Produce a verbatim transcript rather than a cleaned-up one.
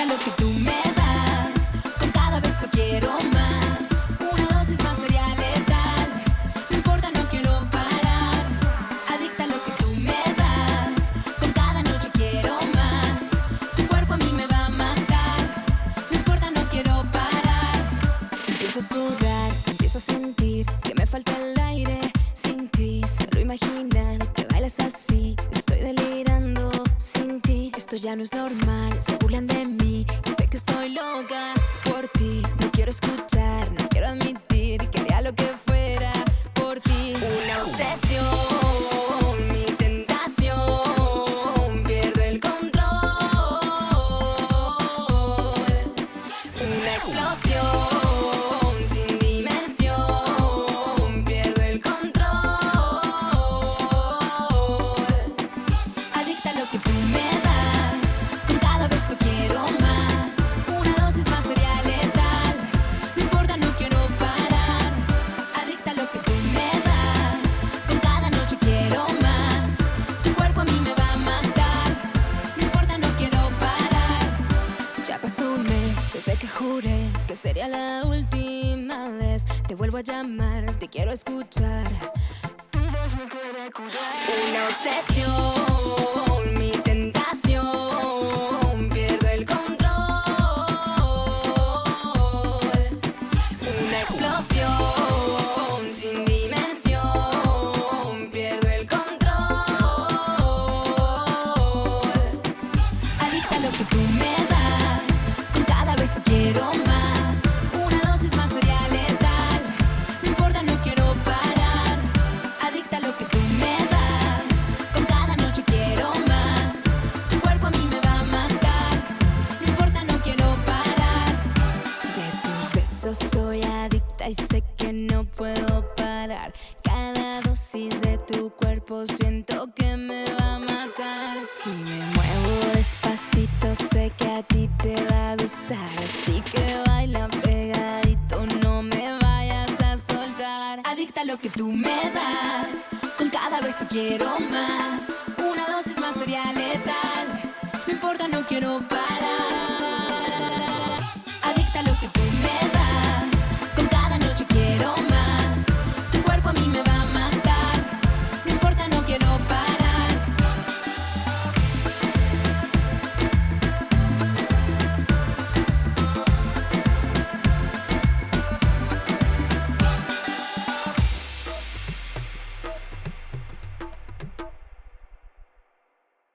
lo que tú me das. Con cada beso quiero más. Una dosis más sería letal. No importa, no quiero parar. Adicta a lo que tú me das. Con cada noche quiero más. Tu cuerpo a mí me va a matar. No importa, no quiero parar. Empiezo a sudar, empiezo a sentir que me falta el aire. Sin ti, solo imaginar que bailas así. Estoy delirando sin ti. Esto ya no es normal, se burlan de mí. Y sé que estoy loca por ti. No quiero escuchar, no quiero admitir que haría lo que fuera por ti. Una obsesión, mi tentación. Pierdo el control. Una explosión sin dimensión. Pierdo el control. Adicta a lo que tú me das. Con cada beso quiero más. Una dosis más sería letal. No importa, no quiero parar. Adicta a lo que tú me das. Con cada noche quiero más. Tu cuerpo a mí me va a matar. No importa, no quiero parar. Ya pasó un mes desde que juré que sería la última vez. Te vuelvo a llamar, te quiero escuchar. Tu voz me puede curar. Una obsesión, mi tentación. Pierdo el control. Una explosión sin dimensión. Pierdo el control. Adicta a lo que tú me das. Con cada beso quiero más. Una dosis más sería letal. No importa, no quiero parar. Adicta a lo que tú me das. Con cada noche quiero más. Tu cuerpo a mí me va a matar. No importa, no quiero parar. De tus besos soy adicta y sé que no puedo parar. Cada dosis de tu cuerpo siento que me va a matar. Si me muevo despacito sé que a ti te va a gustar. Así que baila pegadito, no me vayas a soltar. Adicta a lo que tú me das. Con cada beso quiero más. Una dosis más sería letal. No importa, no quiero parar.